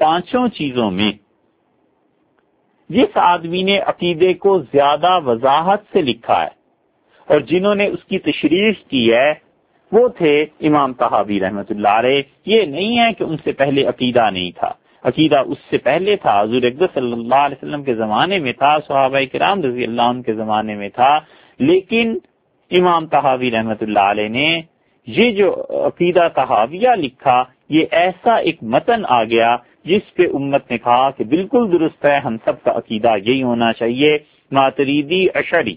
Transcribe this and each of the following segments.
پانچوں چیزوں میں جس آدمی نے عقیدے کو زیادہ وضاحت سے لکھا ہے اور جنہوں نے اس کی تشریح کی ہے وہ تھے امام طحاوی رحمۃ اللہ علیہ. یہ نہیں ہے کہ ان سے پہلے عقیدہ نہیں تھا، عقیدہ اس سے پہلے تھا، حضور اقدس صلی اللہ علیہ وسلم کے زمانے میں تھا، صحابہ کرام رضی اللہ عنہ کے زمانے میں تھا، لیکن امام طحاوی رحمۃ اللہ علیہ نے یہ جو عقیدہ طحاویہ لکھا، یہ ایسا ایک متن آ گیا جس پہ امت نے کہا کہ بالکل درست ہے، ہم سب کا عقیدہ یہی ہونا چاہیے. ماتریدی، اشعری،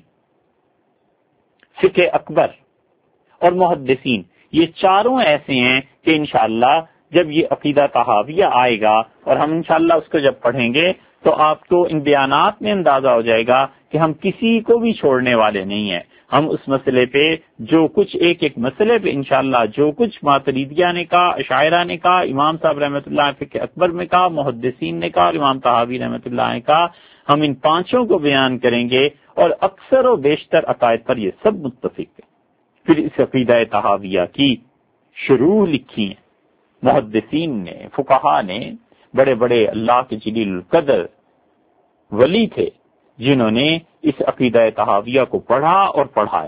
فقہ اکبر اور محدثین، یہ چاروں ایسے ہیں کہ انشاءاللہ جب یہ عقیدہ طحاویہ آئے گا اور ہم انشاءاللہ اس کو جب پڑھیں گے تو آپ کو ان بیانات میں اندازہ ہو جائے گا کہ ہم کسی کو بھی چھوڑنے والے نہیں ہیں. ہم اس مسئلے پہ جو کچھ ایک مسئلے پہ انشاءاللہ جو کچھ ماتریدیہ نے کہا، اشاعرہ نے کہا، امام صاحب رحمۃ اللہ علیہ فقہ اکبر میں کہا، محدثین نے کہا اور امام طحاوی رحمۃ اللہ علیہ نے کہا، ہم ان پانچوں کو بیان کریں گے اور اکثر و بیشتر عقائد پر یہ سب متفق ہیں. پھر اس عقیدہ طحاویہ کی شروح لکھی ہیں محدثین نے، فقہا نے، بڑے بڑے اللہ کے جلیل القدر ولی تھے جنہوں نے اس عقیدہ طحاویہ کو پڑھا اور پڑھایا.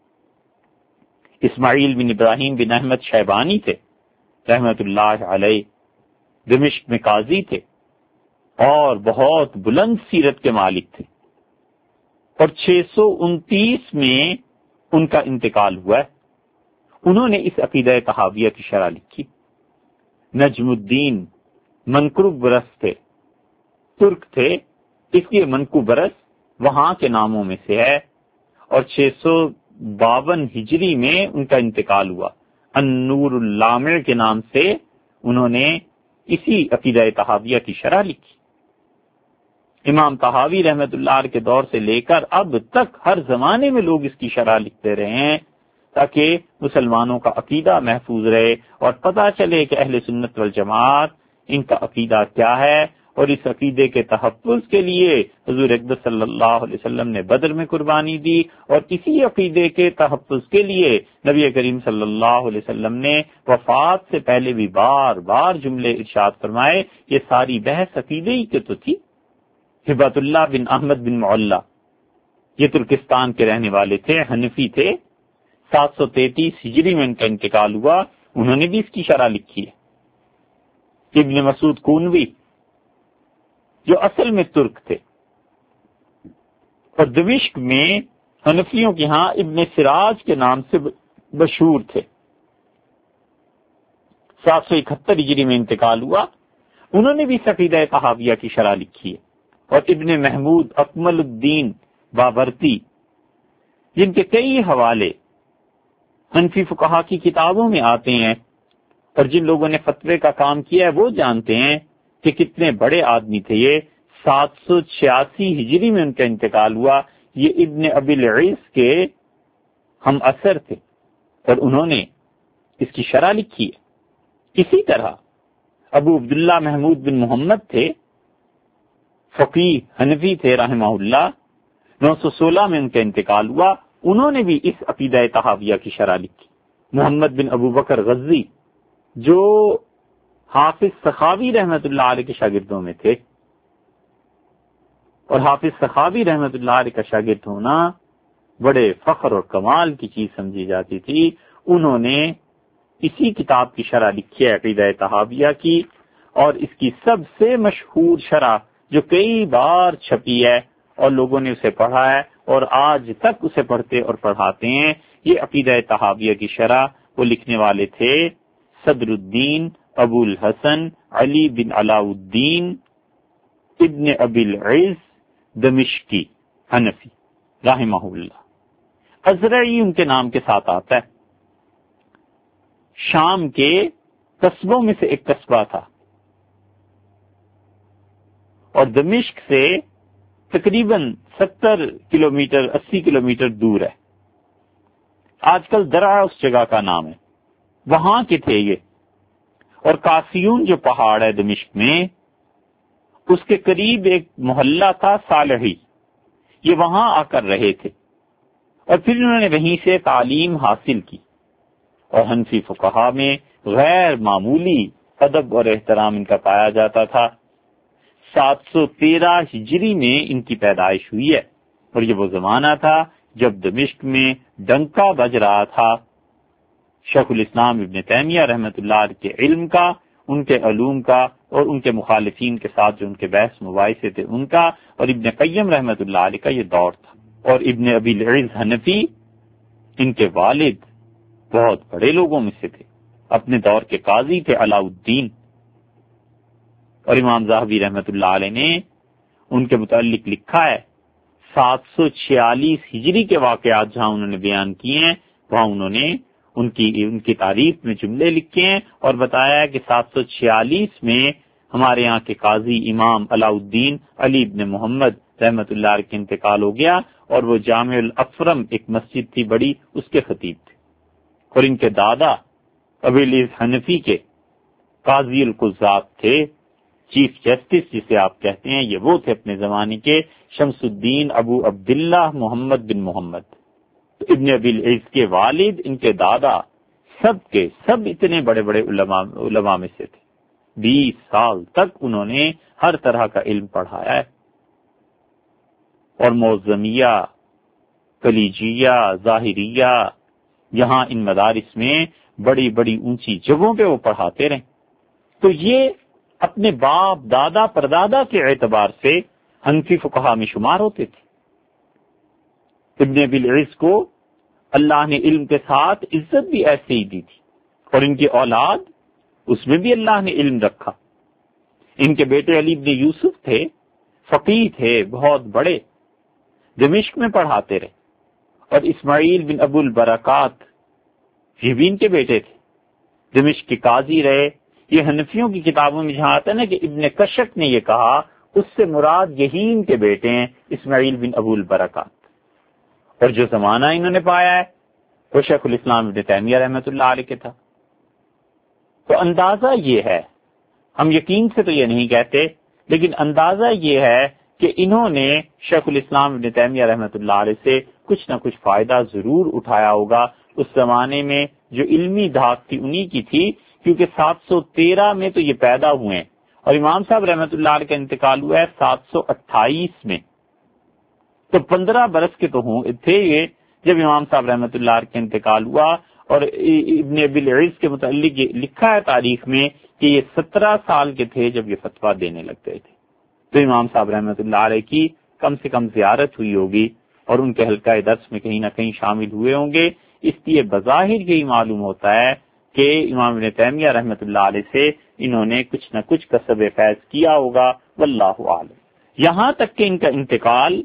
اسماعیل بن ابراہیم بن احمد شیبانی تھے رحمت اللہ علیہ، دمشق میں قاضی تھے اور بہت بلند سیرت کے مالک تھے، اور 629 میں ان کا انتقال ہوا ہے. انہوں نے اس عقیدہ طحاویہ کی شرح لکھی. نجم الدین منقرب برس تھے، ترک تھے، اس لیے منقرب برس وہاں کے ناموں میں سے ہے، اور 652 ہجری میں ان کا انتقال ہوا. النور اللامع کے نام سے انہوں نے اسی عقیدہ طحاویہ کی شرح لکھی. امام طحاوی رحمت اللہ علیہ کے دور سے لے کر اب تک ہر زمانے میں لوگ اس کی شرح لکھتے رہے ہیں تاکہ مسلمانوں کا عقیدہ محفوظ رہے اور پتہ چلے کہ اہل سنت والجماعت ان کا عقیدہ کیا ہے. اور اس عقیدے کے تحفظ کے لیے حضور اقدس صلی اللہ علیہ وسلم نے بدر میں قربانی دی، اور اسی عقیدے کے تحفظ کے لیے نبی کریم صلی اللہ علیہ وسلم نے وفات سے پہلے بھی بار بار جملے ارشاد فرمائے. یہ ساری بحث عقیدے ہی کی تو تھی. ہبت اللہ بن احمد بن معلہ یہ ترکستان کے رہنے والے تھے، حنفی تھے، 733 ہجری میں ان کا انتقال ہوا. انہوں نے بھی اس کی شرح لکھی ہے. ابن مسعود کونوی جو اصل میں ترک تھے اور دمشق میں حنفیوں کے ہاں ابن سراج کے نام سے مشہور تھے، 771 ہجری میں انتقال ہوا. انہوں نے بھی عقیدہ طحاویہ کی شرح لکھی ہے. اور ابن محمود اکمل الدین باورتی جن کے کئی حوالے حنفی فقہا کی کتابوں میں آتے ہیں اور جن لوگوں نے فتوے کا کام کیا ہے وہ جانتے ہیں کہ کتنے بڑے آدمی تھے. یہ 786 ہجری میں ان کا انتقال ہوا. یہ ابن ابی العز کے ہم اثر تھے اور انہوں نے اس کی شرح لکھی ہے. اسی طرح ابو عبداللہ محمود بن محمد تھے، فقیہ حنفی تھے رحمہ اللہ، 916 میں ان کا انتقال ہوا. انہوں نے بھی اس عقیدہ طحاویہ کی شرح لکھی. محمد بن ابو بکر غزی جو حافظ سخاوی رحمت اللہ علیہ کے شاگردوں میں تھے، اور حافظ سخاوی رحمت اللہ علیہ کا شاگرد ہونا بڑے فخر اور کمال کی چیز سمجھی جاتی تھی. انہوں نے اسی کتاب کی شرح لکھی ہے عقیدہ طحاویہ کی، اور اس کی سب سے مشہور شرح جو کئی بار چھپی ہے اور لوگوں نے اسے پڑھا ہے اور آج تک اسے پڑھتے اور پڑھاتے ہیں، یہ عقیدہ طحاویہ کی شرح وہ لکھنے والے تھے صدر الدین ابو الحسن علی بن علاء الدین ابن ابی العز دمشقی حنفی رحمہ اللہ. ازرعی ان کے نام کے ساتھ آتا ہے. شام کے قصبوں میں سے ایک قصبہ تھا اور دمشق سے تقریباً 70 کلومیٹر 80 کلومیٹر دور ہے. آج کل درعا اس جگہ کا نام ہے، وہاں کے تھے یہ. اور کاسیون جو پہاڑ ہے دمشق میں، اس کے قریب ایک محلہ تھا صالحی، یہ وہاں آ کر رہے تھے اور پھر انہوں نے وہیں سے تعلیم حاصل کی. اور حنفی فقہا میں غیر معمولی ادب اور احترام ان کا پایا جاتا تھا۔ 713 ہجری میں ان کی پیدائش ہوئی ہے، اور یہ وہ زمانہ تھا جب دمشق میں ڈنکا بج رہا تھا شیخ الاسلام ابن تیمیہ رحمۃ اللہ علیہ کے علم کا، ان کے علوم کا، اور ان کے مخالفین کے ساتھ جو ان کے بحث مباحثے تھے ان کا، اور ابن قیم رحمۃ اللہ علیہ کا یہ دور تھا۔ اور ابن ابی العز حنفی ان کے والد بہت بڑے لوگوں میں سے تھے، اپنے دور کے قاضی تھے علاء الدین۔ اور امام ذہبی رحمۃ اللہ علیہ نے ان کے متعلق لکھا ہے 746 ہجری کے واقعات جہاں انہوں نے بیان کیے ہیں، وہاں انہوں نے ان کی تعریف میں جملے لکھے ہیں اور بتایا ہے کہ 746 میں ہمارے یہاں کے قاضی امام علاء الدین علی ابن محمد رحمۃ اللہ علیہ کا انتقال ہو گیا، اور وہ جامع الافرم ایک مسجد تھی بڑی، اس کے خطیب تھے۔ اور ان کے دادا ابی العز حنفی کے قاضی القضات تھے، چیف جسٹس جسے آپ کہتے ہیں، یہ وہ تھے اپنے زمانے کے شمس الدین ابو عبداللہ محمد بن محمد۔ تو ابن ابی العز کے والد، ان کے دادا، سب اتنے بڑے بڑے علماء میں سے تھے۔ 20 سال تک انہوں نے ہر طرح کا علم پڑھایا ہے، اور موزمیہ، کلیجیہ، ظاہریہ، یہاں ان مدارس میں بڑی بڑی اونچی جگہوں پہ وہ پڑھاتے رہے۔ تو یہ اپنے باپ دادا پردادا کے اعتبار سے حنفی فقہا میں شمار ہوتے تھے۔ ابن ابی العز کو اللہ نے علم کے ساتھ عزت بھی ایسے ہی دی تھی، اور ان کی اولاد، اس میں بھی اللہ نے علم رکھا۔ ان کے بیٹے علی ابن یوسف تھے، فقیہ تھے بہت بڑے، دمشق میں پڑھاتے رہے۔ اور اسماعیل بن ابو البرکات، یہ بھی ان کے بیٹے تھے، دمشق کے قاضی رہے۔ یہ حنفیوں کی کتابوں میں جہاں آتا ہے نا کہ ابن کشک نے یہ کہا، اس سے مراد یہی ان کے بیٹے ہیں، اسماعیل بن ابو البرکات۔ اور جو زمانہ انہوں نے پایا ہے وہ شیخ الاسلام ابن تیمیہ رحمۃ اللہ علیہ کے تھا۔ تو اندازہ یہ ہے، ہم یقین سے تو یہ نہیں کہتے، لیکن اندازہ یہ ہے کہ انہوں نے شیخ الاسلام ابن تیمیہ رحمۃ اللہ علیہ سے کچھ نہ کچھ فائدہ ضرور اٹھایا ہوگا۔ اس زمانے میں جو علمی دھاک تھی انہی کی تھی، کیونکہ 713 میں تو یہ پیدا ہوئے ہیں، اور امام صاحب رحمۃ اللہ علیہ کا انتقال ہوا ہے 728 میں، تو 15 برس کے تو تھے یہ جب امام صاحب رحمۃ اللہ علیہ کا انتقال ہوا۔ اور ابن ابی العز کے متعلق یہ لکھا ہے تاریخ میں کہ یہ 17 سال کے تھے جب یہ فتویٰ دینے لگ گئے تھے۔ تو امام صاحب رحمۃ اللہ علیہ کی کم سے کم زیارت ہوئی ہوگی، اور ان کے حلقہ درس میں کہیں نہ کہیں شامل ہوئے ہوں گے۔ اس لیے بظاہر یہی معلوم ہوتا ہے کہ امام ابن تیمیہ رحمۃ اللہ علیہ سے انہوں نے کچھ نہ کچھ کسب فیض کیا ہوگا، واللہ عالم۔ یہاں تک کہ ان کا انتقال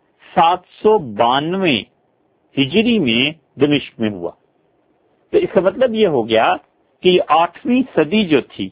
792 ہجری میں دمشق میں ہوا۔ تو اس کا مطلب یہ ہو گیا کہ یہ 8ویں صدی جو تھی،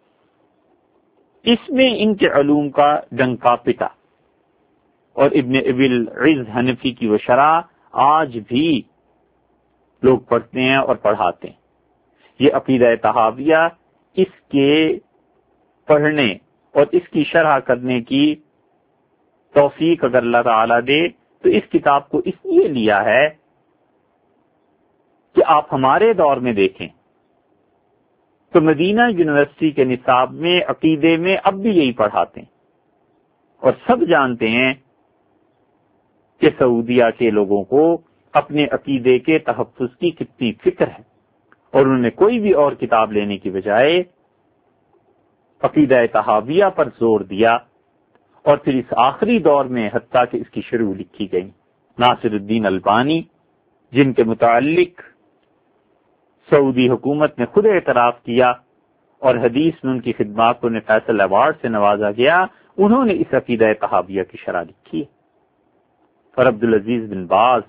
اس میں ان کے علوم کا ڈنکا پٹا، اور ابن ابی العز حنفی کی وہ شرح آج بھی لوگ پڑھتے ہیں اور پڑھاتے ہیں۔ یہ عقیدہ طحاویہ، اس کے پڑھنے اور اس کی شرح کرنے کی توفیق اگر اللہ تعالی دے تو اس کتاب کو اس لیے لیا ہے کہ آپ ہمارے دور میں دیکھیں تو مدینہ یونیورسٹی کے نصاب میں عقیدے میں اب بھی یہی پڑھاتے ہیں، اور سب جانتے ہیں کہ سعودیہ کے لوگوں کو اپنے عقیدے کے تحفظ کی کتنی فکر ہے، اور انہوں نے کوئی بھی اور کتاب لینے کی بجائے عقیدہ طحاویہ پر زور دیا، اور پھر اس آخری دور میں حتیٰ کہ اس کی شروع لکھی گئی۔ ناصر الدین البانی، جن کے متعلق سعودی حکومت نے خود اعتراف کیا اور حدیث میں ان کی خدمات کو فیصل ایوارڈ سے نوازا گیا، انہوں نے اس عقیدہ طحاویہ کی شرح لکھی ہے۔ اور عبدالعزیز بن باز،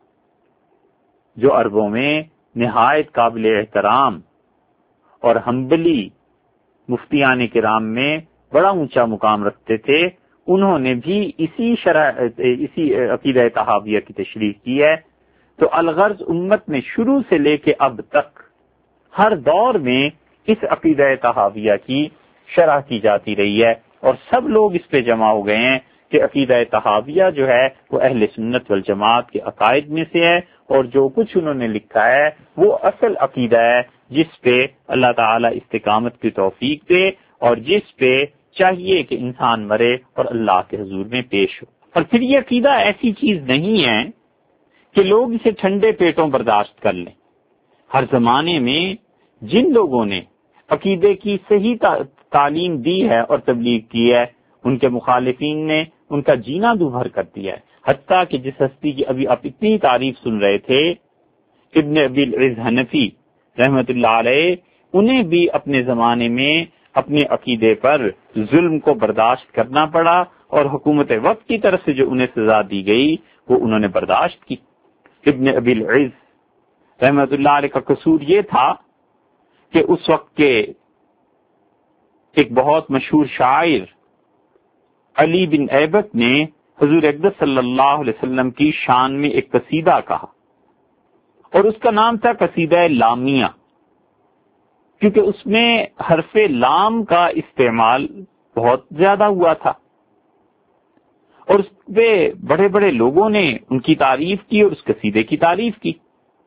جو عربوں میں نہایت قابل احترام اور حنبلی مفتیان کرام میں بڑا اونچا مقام رکھتے تھے، انہوں نے بھی اسی عقیدہ طحاویہ کی تشریح کی ہے۔ تو الغرض امت میں شروع سے لے کے اب تک ہر دور میں اس عقیدہ طحاویہ کی شرح کی جاتی رہی ہے، اور سب لوگ اس پہ جمع ہو گئے ہیں کہ عقیدہ طحاویہ جو ہے وہ اہل سنت والجماعت کے عقائد میں سے ہے، اور جو کچھ انہوں نے لکھا ہے وہ اصل عقیدہ ہے جس پہ اللہ تعالیٰ استقامت کی توفیق دے اور جس پہ چاہیے کہ انسان مرے اور اللہ کے حضور میں پیش ہو۔ اور پھر یہ عقیدہ ایسی چیز نہیں ہے کہ لوگ اسے ٹھنڈے پیٹوں برداشت کر لیں۔ ہر زمانے میں جن لوگوں نے عقیدے کی صحیح تعلیم دی ہے اور تبلیغ کی ہے، ان کے مخالفین نے ان کا جینا دوبھر کر دیا ہے۔ حتیٰ کہ جس ہستی کی ابھی آپ اتنی تعریف سن رہے تھے، ابن ابی العز حنفی رحمت اللہ علیہ، انہیں بھی اپنے زمانے میں اپنے عقیدے پر ظلم کو برداشت کرنا پڑا، اور حکومت وقت کی طرف سے جو انہیں سزا دی گئی وہ انہوں نے برداشت کی۔ ابن ابی العز رحمت اللہ علیہ کا قصور یہ تھا کہ اس وقت کے ایک بہت مشہور شاعر علی بن ایبک نے حضور اقدس صلی اللہ علیہ وسلم کی شان میں ایک قصیدہ کہا، اور اس کا نام تھا قصیدہ لامیہ، کیونکہ اس میں حرف لام کا استعمال بہت زیادہ ہوا تھا، اور اس پہ بڑے بڑے لوگوں نے ان کی تعریف کی اور اس قصیدے کی تعریف کی۔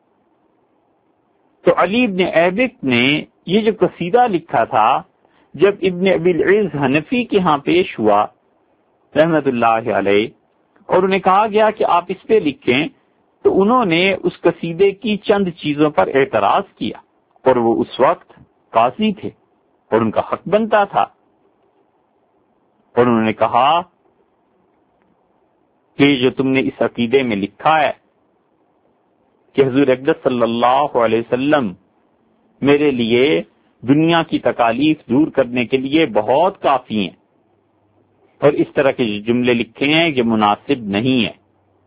تو علی ابن ایبک نے یہ جو قصیدہ لکھا تھا، جب ابن ابی العز حنفی کے ہاں پیش ہوا رحمت اللہ علیہ اور انہیں کہا گیا کہ آپ اس پہ لکھیں، تو انہوں نے اس قصیدے کی چند چیزوں پر اعتراض کیا، اور وہ اس وقت قاضی تھے اور ان کا حق بنتا تھا، اور انہوں نے کہا کہ جو تم نے اس عقیدے میں لکھا ہے کہ حضور اقدس صلی اللہ علیہ وسلم میرے لیے دنیا کی تکالیف دور کرنے کے لیے بہت کافی ہیں، اور اس طرح کے جملے لکھے ہیں یہ مناسب نہیں ہے،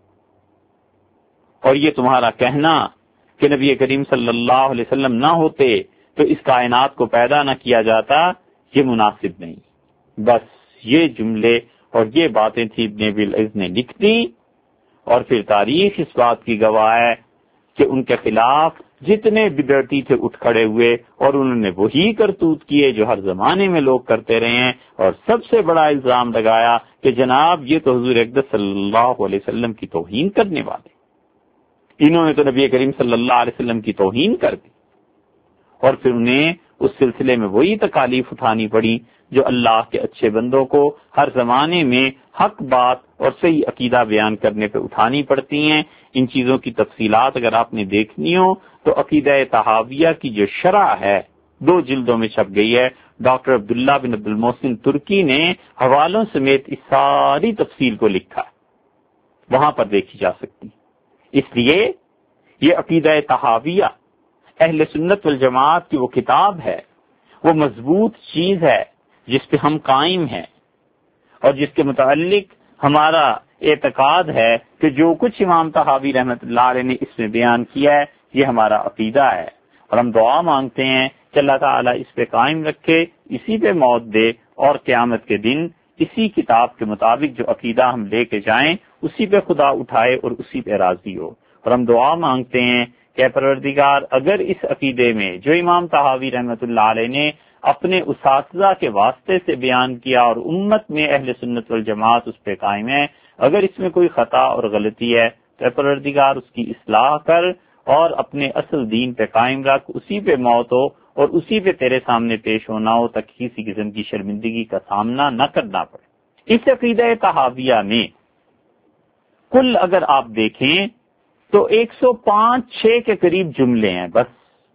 اور یہ تمہارا کہنا کہ نبی کریم صلی اللہ علیہ وسلم نہ ہوتے تو اس کائنات کو پیدا نہ کیا جاتا، یہ مناسب نہیں۔ بس یہ جملے اور یہ باتیں تھی ابن ابی العز نے لکھ دی، اور پھر تاریخ اس بات کی گواہ ہے کہ ان کے خلاف جتنے بدعتی تھے اٹھ کھڑے ہوئے، اور انہوں نے وہی کرتوت کیے جو ہر زمانے میں لوگ کرتے رہے ہیں، اور سب سے بڑا الزام لگایا کہ جناب یہ تو حضور اقدس صلی اللہ علیہ وسلم کی توہین کرنے والے، انہوں نے تو نبی کریم صلی اللہ علیہ وسلم کی توہین کر دی، اور پھر انہیں اس سلسلے میں وہی تکالیف اٹھانی پڑی جو اللہ کے اچھے بندوں کو ہر زمانے میں حق بات اور صحیح عقیدہ بیان کرنے پہ اٹھانی پڑتی ہیں۔ ان چیزوں کی تفصیلات اگر آپ نے دیکھنی ہو تو عقیدہ طحاویہ کی جو شرح ہے 2 جلدوں میں چھپ گئی ہے، ڈاکٹر عبداللہ بن عبد المحسن ترکی نے حوالوں سمیت اس ساری تفصیل کو لکھا، وہاں پر دیکھی جا سکتی۔ اس لیے یہ عقیدہ طحاویہ اہل سنت والجماعت کی وہ کتاب ہے، وہ مضبوط چیز ہے جس پہ ہم قائم ہیں، اور جس کے متعلق ہمارا اعتقاد ہے کہ جو کچھ امام طحاوی رحمت اللہ علیہ نے اس میں بیان کیا ہے یہ ہمارا عقیدہ ہے، اور ہم دعا مانگتے ہیں کہ اللہ تعالیٰ اس پہ قائم رکھے، اسی پہ موت دے، اور قیامت کے دن اسی کتاب کے مطابق جو عقیدہ ہم لے کے جائیں اسی پہ خدا اٹھائے اور اسی پہ راضی ہو۔ اور ہم دعا مانگتے ہیں کہ پروردگار اگر اس عقیدے میں جو امام طحاوی رحمت اللہ علیہ نے اپنے اساتذہ کے واسطے سے بیان کیا اور امت میں اہل سنت والجماعت اس پہ قائم ہے، اگر اس میں کوئی خطا اور غلطی ہے تو پروردگار اس کی اصلاح کر اور اپنے اصل دین پہ قائم رکھ، اسی پہ موت ہو اور اسی پہ تیرے سامنے پیش ہونا ہو تک کسی قسم کی شرمندگی کا سامنا نہ کرنا پڑے۔ اس عقیدہ طحاویہ میں کل اگر آپ دیکھیں تو 105-6 کے قریب جملے ہیں بس،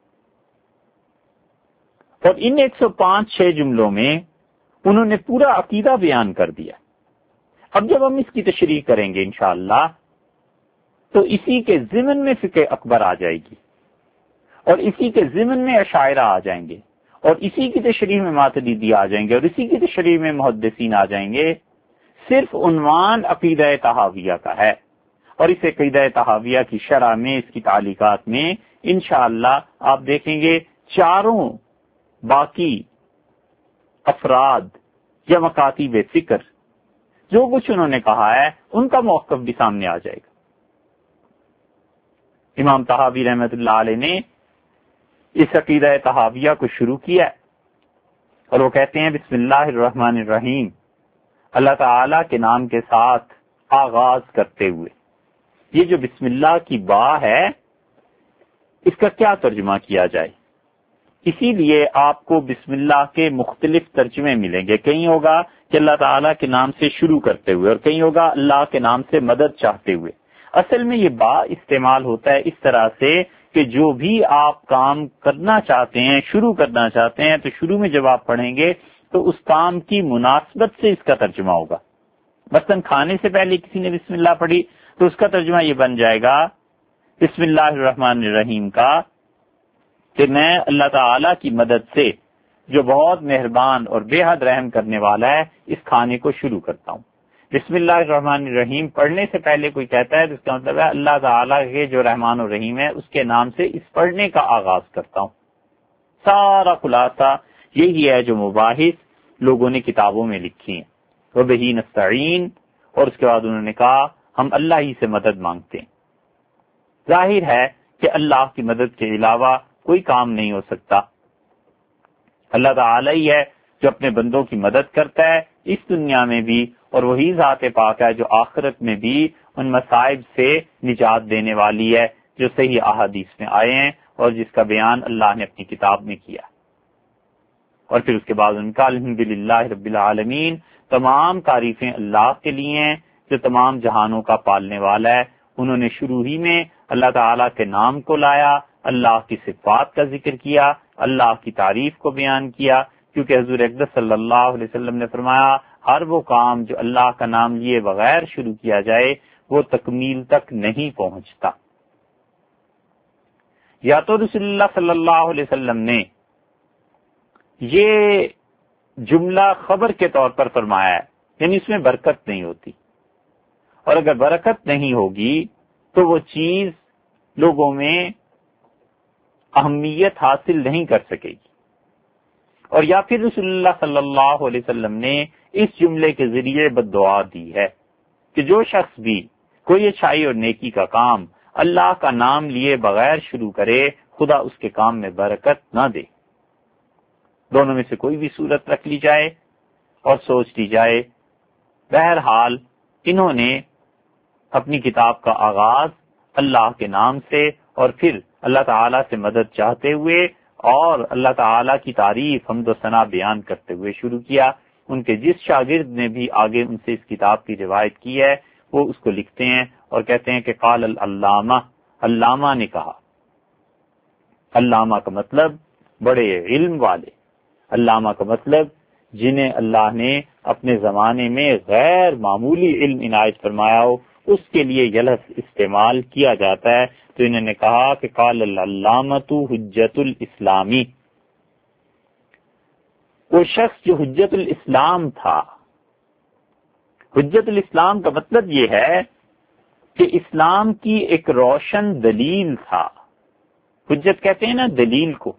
اور ان 105-6 جملوں میں انہوں نے پورا عقیدہ بیان کر دیا۔ اب جب ہم اس کی تشریح کریں گے انشاءاللہ تو اسی کے ضمن میں فقہ اکبر آ جائے گی، اور اسی کے ضمن میں اشاعرہ آ جائیں گے، اور اسی کی تشریح میں ماتریدی آ جائیں گے، اور اسی کی تشریح میں محدثین آ جائیں گے۔ صرف عنوان عقیدہ طحاویہ کا ہے، اور اس عقیدہ طحاویہ کی شرح میں اس کی تعلیقات میں انشاءاللہ آپ دیکھیں گے چاروں باقی افراد یا مکاتب فکر جو کچھ انہوں نے کہا ہے ان کا موقف بھی سامنے آ جائے گا۔ امام طحاوی رحمت اللہ علیہ نے اس عقیدہ طحاویہ کو شروع کیا ہے، اور وہ کہتے ہیں بسم اللہ الرحمن الرحیم، اللہ تعالی کے نام کے ساتھ آغاز کرتے ہوئے۔ یہ جو بسم اللہ کی با ہے اس کا کیا ترجمہ کیا جائے؟ اسی لیے آپ کو بسم اللہ کے مختلف ترجمے ملیں گے. کہیں ہوگا کہ اللہ تعالیٰ کے نام سے شروع کرتے ہوئے، اور کہیں ہوگا اللہ کے نام سے مدد چاہتے ہوئے. اصل میں یہ با استعمال ہوتا ہے اس طرح سے کہ جو بھی آپ کام کرنا چاہتے ہیں، شروع کرنا چاہتے ہیں، تو شروع میں جب آپ پڑھیں گے تو اس کام کی مناسبت سے اس کا ترجمہ ہوگا. مثلا کھانے سے پہلے کسی نے بسم اللہ پڑھی تو اس کا ترجمہ یہ بن جائے گا بسم اللہ الرحمن الرحیم کا، کہ میں اللہ تعالی کی مدد سے جو بہت مہربان اور بے حد رحم کرنے والا ہے اس کھانے کو شروع کرتا ہوں. بسم اللہ الرحمن الرحیم پڑھنے سے پہلے کوئی کہتا ہے تو اس کا مطلب ہے اللہ تعالیٰ کے جو رحمان الرحیم ہے اس کے نام سے اس پڑھنے کا آغاز کرتا ہوں. سارا خلاصہ یہی ہے جو مباحث لوگوں نے کتابوں میں لکھی ہیں. وبہ نستعین، اور اس کے بعد انہوں نے کہا ہم اللہ ہی سے مدد مانگتے ہیں. ظاہر ہے کہ اللہ کی مدد کے علاوہ کوئی کام نہیں ہو سکتا. اللہ تعالی ہی ہے جو اپنے بندوں کی مدد کرتا ہے اس دنیا میں بھی، اور وہی ذات پاک ہے جو آخرت میں بھی ان مصائب سے نجات دینے والی ہے جو صحیح احادیث میں آئے ہیں اور جس کا بیان اللہ نے اپنی کتاب میں کیا. اور پھر اس کے بعد ان کا الحمدللہ رب العالمین، تمام تعریفیں اللہ کے لیے ہیں جو تمام جہانوں کا پالنے والا ہے. انہوں نے شروع ہی میں اللہ تعالیٰ کے نام کو لایا، اللہ کی صفات کا ذکر کیا، اللہ کی تعریف کو بیان کیا، کیونکہ حضور اقدس صلی اللہ علیہ وسلم نے فرمایا ہر وہ کام جو اللہ کا نام لیے بغیر شروع کیا جائے وہ تکمیل تک نہیں پہنچتا. یا تو رسول اللہ صلی اللہ علیہ وسلم نے یہ جملہ خبر کے طور پر فرمایا ہے، یعنی اس میں برکت نہیں ہوتی، اور اگر برکت نہیں ہوگی تو وہ چیز لوگوں میں اہمیت حاصل نہیں کر سکے گی. اور یا پھر رسول اللہ صلی اللہ علیہ وسلم نے اس جملے کے ذریعے بد دعا دی ہے کہ جو شخص بھی کوئی اچھائی اور نیکی کا کام اللہ کا نام لیے بغیر شروع کرے خدا اس کے کام میں برکت نہ دے. دونوں میں سے کوئی بھی صورت رکھ لی جائے اور سوچ لی جائے. بہرحال انہوں نے اپنی کتاب کا آغاز اللہ کے نام سے اور پھر اللہ تعالیٰ سے مدد چاہتے ہوئے اور اللہ تعالیٰ کی تعریف حمد و ثنا بیان کرتے ہوئے شروع کیا. ان کے جس شاگرد نے بھی آگے ان سے اس کتاب کی روایت کی ہے وہ اس کو لکھتے ہیں اور کہتے ہیں کہ قال العلامہ، علامہ نے کہا. علامہ کا مطلب بڑے علم والے، علامہ کا مطلب جنہیں اللہ نے اپنے زمانے میں غیر معمولی علم عنایت فرمایا ہو، اس کے لیے یہ لفظ استعمال کیا جاتا ہے. تو انہوں نے کہا کہ قال العلامۃ حجت الاسلامی، وہ شخص جو حجت الاسلام تھا. حجت الاسلام کا مطلب یہ ہے کہ اسلام کی ایک روشن دلیل تھا. حجت کہتے ہیں نا دلیل کو،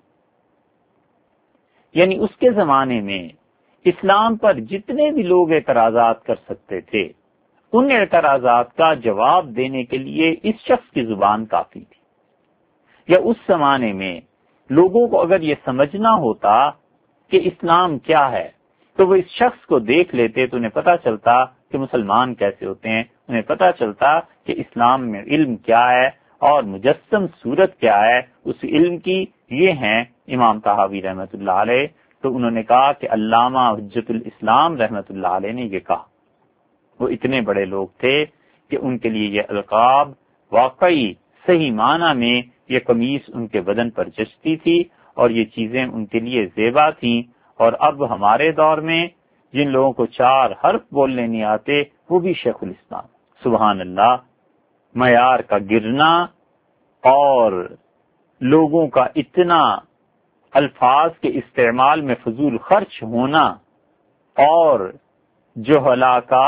یعنی اس کے زمانے میں اسلام پر جتنے بھی لوگ اعتراضات کر سکتے تھے ان اعتراضات کا جواب دینے کے لیے اس شخص کی زبان کافی تھی. یا اس زمانے میں لوگوں کو اگر یہ سمجھنا ہوتا کہ اسلام کیا ہے تو وہ اس شخص کو دیکھ لیتے تو انہیں پتہ چلتا کہ مسلمان کیسے ہوتے ہیں، انہیں پتہ چلتا کہ اسلام میں علم کیا ہے اور مجسم صورت کیا ہے اس علم کی. یہ ہیں امام طحاوی رحمۃ اللہ علیہ. تو انہوں نے کہا کہ علامہ حجت الاسلام رحمۃ اللہ علیہ نے یہ کہا. وہ اتنے بڑے لوگ تھے کہ ان کے لیے یہ القاب واقعی صحیح معنی میں یہ قمیص ان کے بدن پر جچتی تھی اور یہ چیزیں ان کے لیے زیبا تھیں. اور اب ہمارے دور میں جن لوگوں کو 4 حرف بولنے نہیں آتے وہ بھی شیخ الاسلام. سبحان اللہ. معیار کا گرنا اور لوگوں کا اتنا الفاظ کے استعمال میں فضول خرچ ہونا اور جہلا کا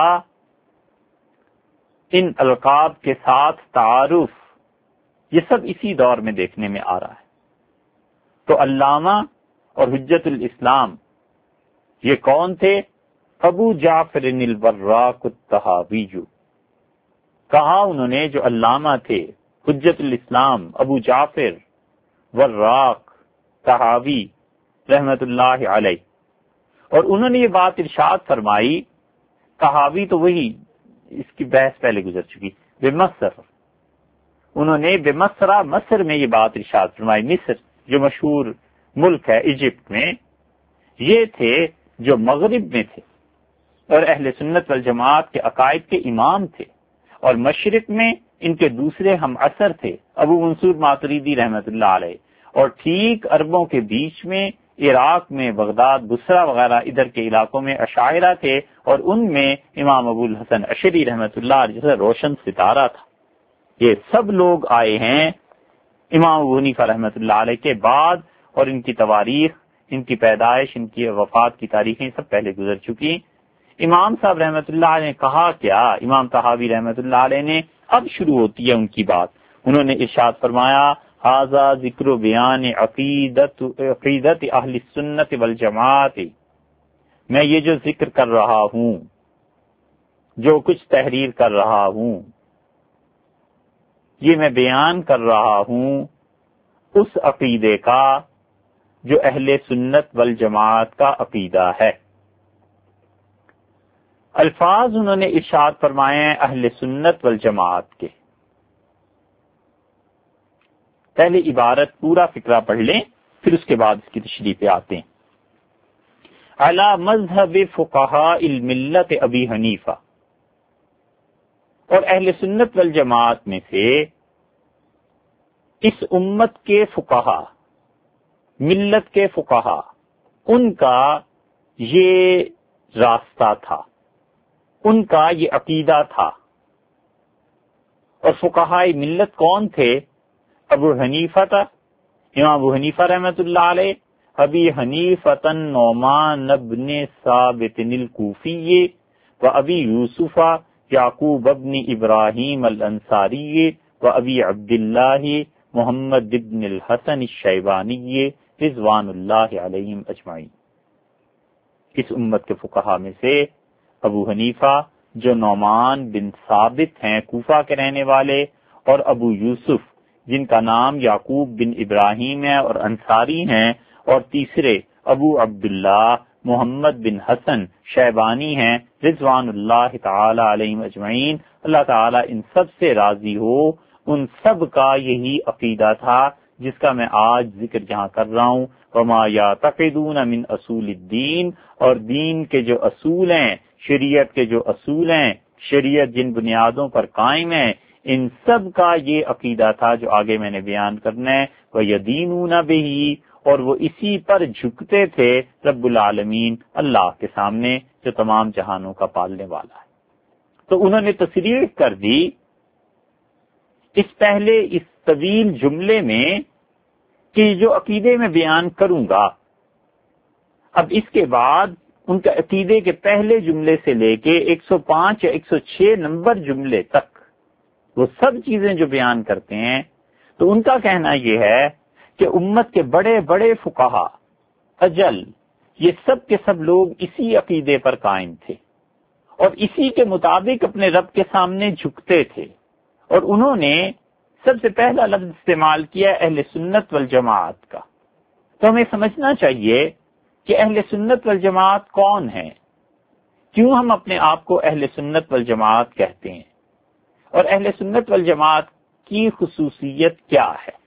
ان القاب کے ساتھ تعارف، یہ سب اسی دور میں دیکھنے میں آ رہا ہے. تو علامہ اور حجت الاسلام یہ کون تھے؟ ابو جعفر الوراق الطحاوی. کہا انہوں نے جو علامہ تھے حجت الاسلام ابو جعفر وراق طحاوی رحمت اللہ علیہ. اور انہوں نے یہ بات ارشاد فرمائی. طحاوی تو وہی، اس کی بحث پہلے گزر چکی. بمصر، انہوں نے بمصرہ، مصر میں یہ بات ارشاد فرمائی. مصر جو مشہور ملک ہے ایجپٹ میں، یہ تھے جو مغرب میں تھے اور اہل سنت والجماعت کے عقائد کے امام تھے، اور مشرق میں ان کے دوسرے ہم عصر تھے ابو منصور ماتریدی رحمت اللہ علیہ، اور ٹھیک عربوں کے بیچ میں عراق میں بغداد بصرہ وغیرہ ادھر کے علاقوں میں اشاعرہ تھے، اور ان میں امام ابو الحسن اشعری رحمت اللہ علیہ جیسا روشن ستارہ تھا۔ یہ سب لوگ آئے ہیں امام ابو حنیفہ رحمت اللہ علیہ کے بعد، اور ان کی تواریخ، ان کی پیدائش، ان کی وفات کی تاریخیں سب پہلے گزر چکی۔ امام صاحب رحمت اللہ علیہ نے کہا کیا؟ امام طحاوی رحمت اللہ علیہ نے، اب شروع ہوتی ہے ان کی بات، انہوں نے ارشاد فرمایا ھذا ذکر بیان عقیدت اہل سنت والجماعت، میں یہ جو ذکر کر رہا ہوں، جو کچھ تحریر کر رہا ہوں، یہ میں بیان کر رہا ہوں اس عقیدے کا جو اہل سنت والجماعت کا عقیدہ ہے۔ الفاظ انہوں نے ارشاد فرمائے ہیں اہل سنت والجماعت کے۔ پہلے عبارت پورا فقرہ پڑھ لیں، پھر اس کے بعد اس کی تشریح پہ آتے ہیں۔ علی مذہب فقہاء الملت ابی حنیفہ، اور اہل سنت والجماعت میں سے اس امت کے فقہا، ملت کے فقہا، ان کا یہ راستہ تھا، ان کا یہ عقیدہ تھا۔ اور فقہاء ملت کون تھے؟ ابو حنیفہ تھا، امام ابو حنیفہ رحمت اللہ علیہ، ابی حنیفۃ النعمان بن ثابت الکوفی و ابی یوسف یعقوب ابن ابراہیم الانصاری و ابی عبداللہ محمد ابن الحسن الشیبانی رضوان اللہ علیہم اجمعین۔ اس امت کے فقہا میں سے ابو حنیفہ جو نعمان بن ثابت ہیں کوفہ کے رہنے والے، اور ابو یوسف جن کا نام یعقوب بن ابراہیم ہے اور انصاری ہیں، اور تیسرے ابو عبداللہ محمد بن حسن شیبانی ہیں رضوان اللہ تعالی علیہم اجمعین۔ اللہ تعالی ان سب سے راضی ہو۔ ان سب کا یہی عقیدہ تھا جس کا میں آج ذکر جہاں کر رہا ہوں، وما یعتقدون من اصول الدین، اور دین کے جو اصول ہیں، شریعت کے جو اصول ہیں، شریعت جن بنیادوں پر قائم ہے، ان سب کا یہ عقیدہ تھا جو آگے میں نے بیان کرنا ہے۔ وَيَدِينُونَ بِهِ، اور وہ اسی پر جھکتے تھے رب العالمین اللہ کے سامنے جو تمام جہانوں کا پالنے والا ہے۔ تو انہوں نے تصریح کر دی اس پہلے اس طویل جملے میں کہ جو عقیدے میں بیان کروں گا، اب اس کے بعد ان کے عقیدے کے پہلے جملے سے لے کے 105 یا 106 نمبر جملے تک وہ سب چیزیں جو بیان کرتے ہیں، تو ان کا کہنا یہ ہے کہ امت کے بڑے بڑے فقہا اجل یہ سب کے سب لوگ اسی عقیدے پر قائم تھے اور اسی کے مطابق اپنے رب کے سامنے جھکتے تھے، اور انہوں نے سب سے پہلا لفظ استعمال کیا اہل سنت والجماعت کا۔ تو ہمیں سمجھنا چاہیے کہ اہل سنت والجماعت کون ہیں، کیوں ہم اپنے آپ کو اہل سنت والجماعت کہتے ہیں، اور اہل سنت والجماعت کی خصوصیت کیا ہے۔